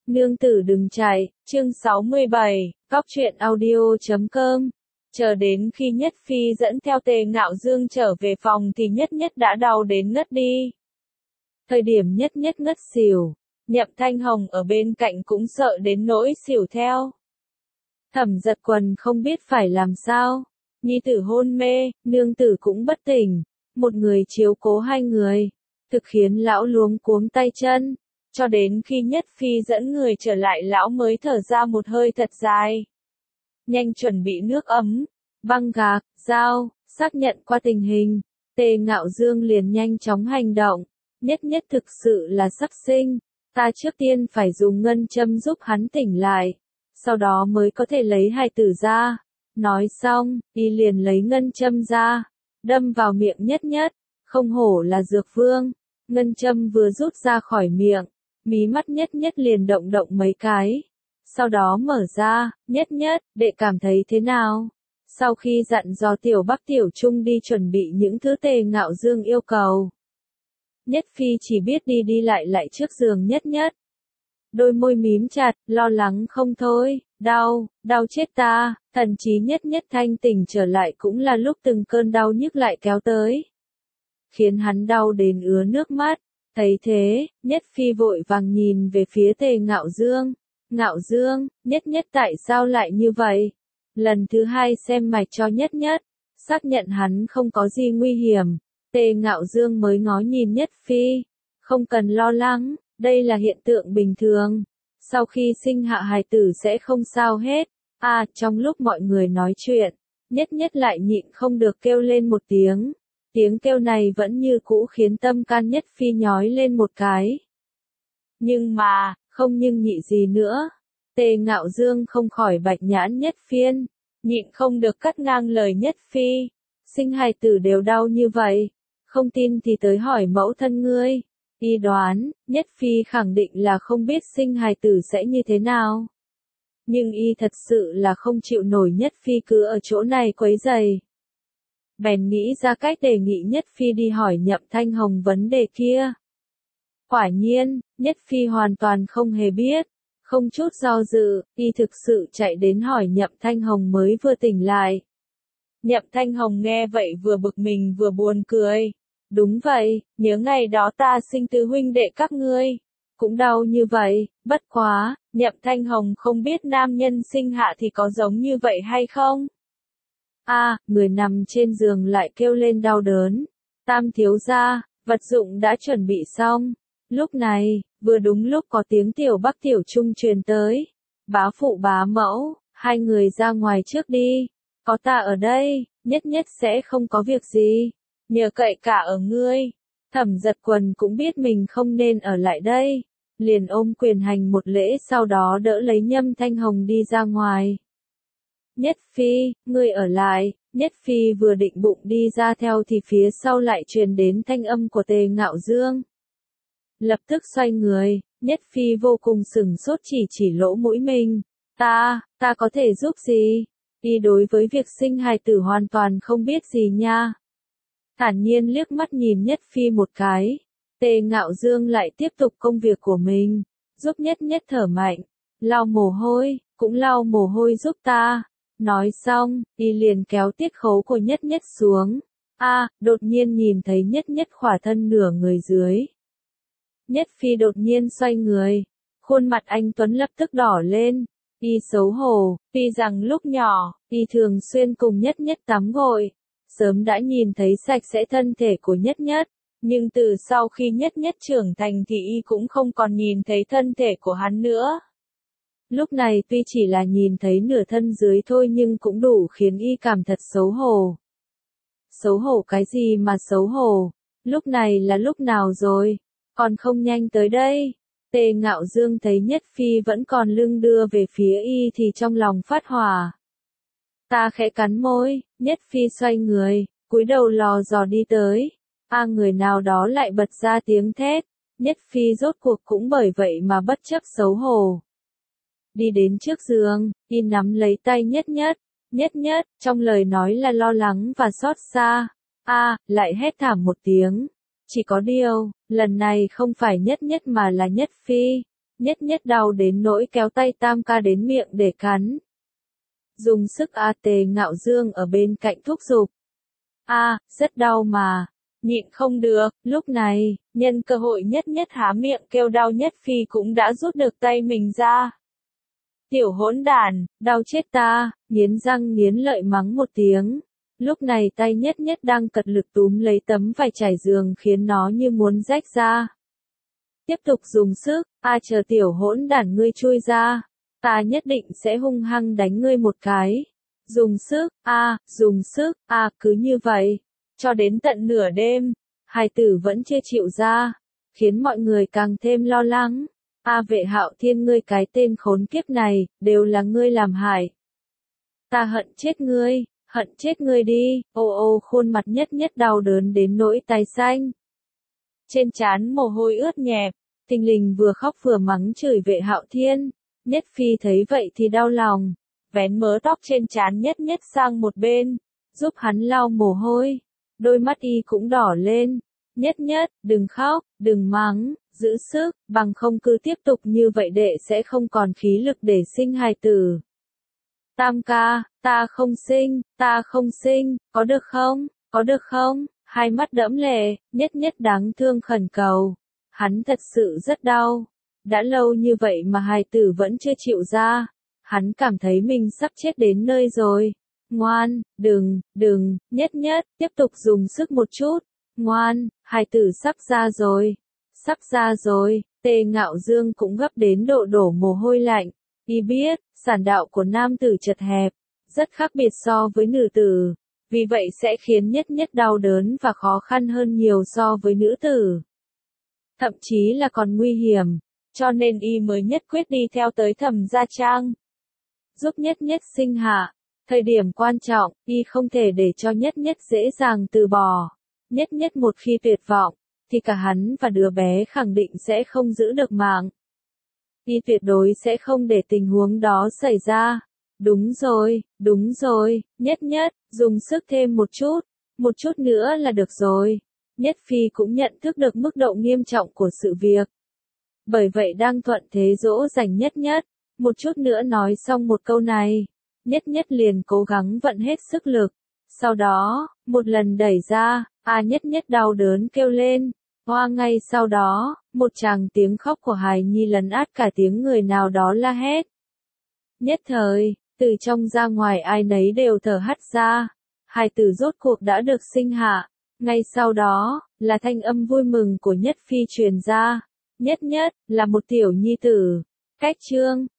Nương tử đừng chạy, chương 67, Cóc truyện audio.com. Chờ đến khi Nhất Phi dẫn theo Tề Ngạo Dương trở về phòng thì Nhất Nhất đã đau đến ngất đi. Thời điểm Nhất Nhất ngất xỉu, Nhậm Thanh Hồng ở bên cạnh cũng sợ đến nỗi xỉu theo. Thẩm Giật Quần không biết phải làm sao, nhi tử hôn mê, nương tử cũng bất tỉnh, một người chiếu cố hai người, thực khiến lão luống cuống tay chân. Cho đến khi Nhất Phi dẫn người trở lại lão mới thở ra một hơi thật dài. Nhanh chuẩn bị nước ấm, băng gạc, dao, xác nhận qua tình hình. Tề Ngạo Dương liền nhanh chóng hành động. Nhất Nhất thực sự là sắp sinh, ta trước tiên phải dùng ngân châm giúp hắn tỉnh lại, sau đó mới có thể lấy hài tử ra. Nói xong, y liền lấy ngân châm ra, đâm vào miệng Nhất Nhất. Không hổ là dược vương, ngân châm vừa rút ra khỏi miệng, mí mắt Nhất Nhất liền động động mấy cái. Sau đó mở ra, Nhất Nhất, đệ cảm thấy thế nào? Sau khi dặn dò Tiểu Bắc Tiểu Trung đi chuẩn bị những thứ Tề Ngạo Dương yêu cầu, Nhất Phi chỉ biết đi đi lại trước giường Nhất Nhất. Đôi môi mím chặt, lo lắng không thôi, đau chết ta, thần trí Nhất Nhất thanh tỉnh trở lại cũng là lúc từng cơn đau nhức lại kéo tới, khiến hắn đau đến ứa nước mắt. Thấy thế, Nhất Phi vội vàng nhìn về phía Tề Ngạo Dương. Ngạo Dương, Nhất Nhất tại sao lại như vậy? Lần thứ hai xem mạch cho Nhất Nhất, xác nhận hắn không có gì nguy hiểm. Tề Ngạo Dương mới ngó nhìn Nhất Phi. Không cần lo lắng, đây là hiện tượng bình thường. Sau khi sinh hạ hài tử sẽ không sao hết. Trong lúc mọi người nói chuyện, Nhất Nhất lại nhịn không được kêu lên một tiếng. Tiếng kêu này vẫn như cũ khiến tâm can Nhất Phi nhói lên một cái. Nhưng mà, không nhưng nhị gì nữa. Tề Ngạo Dương không khỏi bạch nhãn Nhất Phiên, nhịn không được cắt ngang lời Nhất Phi. Sinh hài tử đều đau như vậy, không tin thì tới hỏi mẫu thân ngươi. Y đoán, Nhất Phi khẳng định là không biết sinh hài tử sẽ như thế nào. Nhưng y thật sự là không chịu nổi Nhất Phi cứ ở chỗ này quấy rầy. Bèn nghĩ ra cách đề nghị Nhất Phi đi hỏi Nhậm Thanh Hồng vấn đề kia. Quả nhiên, Nhất Phi hoàn toàn không hề biết, không chút do dự, y thực sự chạy đến hỏi Nhậm Thanh Hồng mới vừa tỉnh lại. Nhậm Thanh Hồng nghe vậy vừa bực mình vừa buồn cười. Đúng vậy, nhớ ngày đó ta sinh tứ huynh đệ các ngươi, cũng đau như vậy, bất quá, Nhậm Thanh Hồng không biết nam nhân sinh hạ thì có giống như vậy hay không? Người nằm trên giường lại kêu lên đau đớn. Tam thiếu gia, vật dụng đã chuẩn bị xong. Lúc này, vừa đúng lúc có tiếng Tiểu Bắc Tiểu Trung truyền tới. Bá phụ bá mẫu, hai người ra ngoài trước đi. Có ta ở đây, Nhất Nhất sẽ không có việc gì. Nhờ cậy cả ở ngươi. Thẩm Giật Quần cũng biết mình không nên ở lại đây. Liền ôm quyền hành một lễ sau đó đỡ lấy Nhâm Thanh Hồng đi ra ngoài. Nhất Phi, ngươi ở lại. Nhất Phi vừa định bụng đi ra theo thì phía sau lại truyền đến thanh âm của Tề Ngạo Dương. Lập tức xoay người, Nhất Phi vô cùng sửng sốt chỉ lỗ mũi mình. Ta có thể giúp gì? Y đối với việc sinh hài tử hoàn toàn không biết gì nha. Thản nhiên liếc mắt nhìn Nhất Phi một cái. Tề Ngạo Dương lại tiếp tục công việc của mình, giúp Nhất Nhất thở mạnh. Lau mồ hôi, cũng lau mồ hôi giúp ta. Nói xong, y liền kéo tiết khấu của Nhất Nhất xuống. Đột nhiên nhìn thấy Nhất Nhất khỏa thân nửa người dưới. Nhất Phi đột nhiên xoay người, khuôn mặt anh tuấn lập tức đỏ lên. Y xấu hổ, tuy rằng lúc nhỏ, y thường xuyên cùng Nhất Nhất tắm gội, sớm đã nhìn thấy sạch sẽ thân thể của Nhất Nhất, nhưng từ sau khi Nhất Nhất trưởng thành thì y cũng không còn nhìn thấy thân thể của hắn nữa. Lúc này tuy chỉ là nhìn thấy nửa thân dưới thôi nhưng cũng đủ khiến y cảm thật xấu hổ. Xấu hổ cái gì mà xấu hổ? Lúc này là lúc nào rồi? Còn không nhanh tới đây. Tề Ngạo Dương thấy Nhất Phi vẫn còn lưng đưa về phía y thì trong lòng phát hỏa. Ta khẽ cắn môi, Nhất Phi xoay người, cúi đầu lò dò đi tới. Người nào đó lại bật ra tiếng thét. Nhất Phi rốt cuộc cũng bởi vậy mà bất chấp xấu hổ. Đi đến trước giường, y nắm lấy tay Nhất Nhất. Nhất Nhất, trong lời nói là lo lắng và xót xa. Lại hét thảm một tiếng. Chỉ có điều, lần này không phải Nhất Nhất mà là Nhất Phi. Nhất nhất đau đến nỗi kéo tay Tam ca đến miệng để cắn. Dùng sức Tề Ngạo Dương ở bên cạnh thúc giục. Rất đau mà. Nhịn không được, lúc này, nhân cơ hội nhất nhất há miệng kêu đau Nhất Phi cũng đã rút được tay mình ra. Tiểu hỗn đản, đau chết ta, nghiến răng nghiến lợi mắng một tiếng. Lúc này tay nhất nhất đang cật lực túm lấy tấm vải trải giường khiến nó như muốn rách ra. Tiếp tục dùng sức, chờ tiểu hỗn đản ngươi chui ra. Ta nhất định sẽ hung hăng đánh ngươi một cái. Dùng sức, cứ như vậy. Cho đến tận nửa đêm, hài tử vẫn chưa chịu ra. Khiến mọi người càng thêm lo lắng. Vệ Hạo Thiên ngươi cái tên khốn kiếp này, đều là ngươi làm hại. Ta hận chết ngươi đi, khuôn mặt nhất nhất đau đớn đến nỗi tái xanh. Trên trán mồ hôi ướt nhẹp, thình lình vừa khóc vừa mắng chửi Vệ Hạo Thiên. Nhất Phi thấy vậy thì đau lòng, vén mớ tóc trên trán nhất nhất sang một bên, giúp hắn lau mồ hôi. Đôi mắt y cũng đỏ lên. Nhất nhất, đừng khóc, đừng mắng, giữ sức, bằng không cứ tiếp tục như vậy đệ sẽ không còn khí lực để sinh hài tử. Tam ca, ta không sinh, có được không? Hai mắt đẫm lệ, nhất nhất đáng thương khẩn cầu. Hắn thật sự rất đau. Đã lâu như vậy mà hài tử vẫn chưa chịu ra. Hắn cảm thấy mình sắp chết đến nơi rồi. Ngoan, đừng, nhất nhất, tiếp tục dùng sức một chút. Ngoan, hài tử sắp ra rồi, Tề Ngạo Dương cũng gấp đến độ đổ mồ hôi lạnh. Y biết, sản đạo của nam tử chật hẹp, rất khác biệt so với nữ tử, vì vậy sẽ khiến nhất nhất đau đớn và khó khăn hơn nhiều so với nữ tử. Thậm chí là còn nguy hiểm, cho nên y mới nhất quyết đi theo tới Thẩm Gia Trang. Giúp nhất nhất sinh hạ, thời điểm quan trọng, y không thể để cho nhất nhất dễ dàng từ bỏ. Nhất nhất một khi tuyệt vọng, thì cả hắn và đứa bé khẳng định sẽ không giữ được mạng. Y tuyệt đối sẽ không để tình huống đó xảy ra. Đúng rồi, nhất nhất, dùng sức thêm một chút nữa là được rồi. Nhất Phi cũng nhận thức được mức độ nghiêm trọng của sự việc. Bởi vậy đang thuận thế dỗ dành nhất nhất, một chút nữa nói xong một câu này. Nhất nhất liền cố gắng vận hết sức lực. Sau đó, một lần đẩy ra, nhất nhất đau đớn kêu lên. Ngay sau đó, một tràng tiếng khóc của hài nhi lấn át cả tiếng người nào đó la hét. Nhất thời, từ trong ra ngoài ai nấy đều thở hắt ra. Hài tử rốt cuộc đã được sinh hạ. Ngay sau đó, là thanh âm vui mừng của Nhất Phi truyền ra. Nhất nhất, là một tiểu nhi tử. Cách chương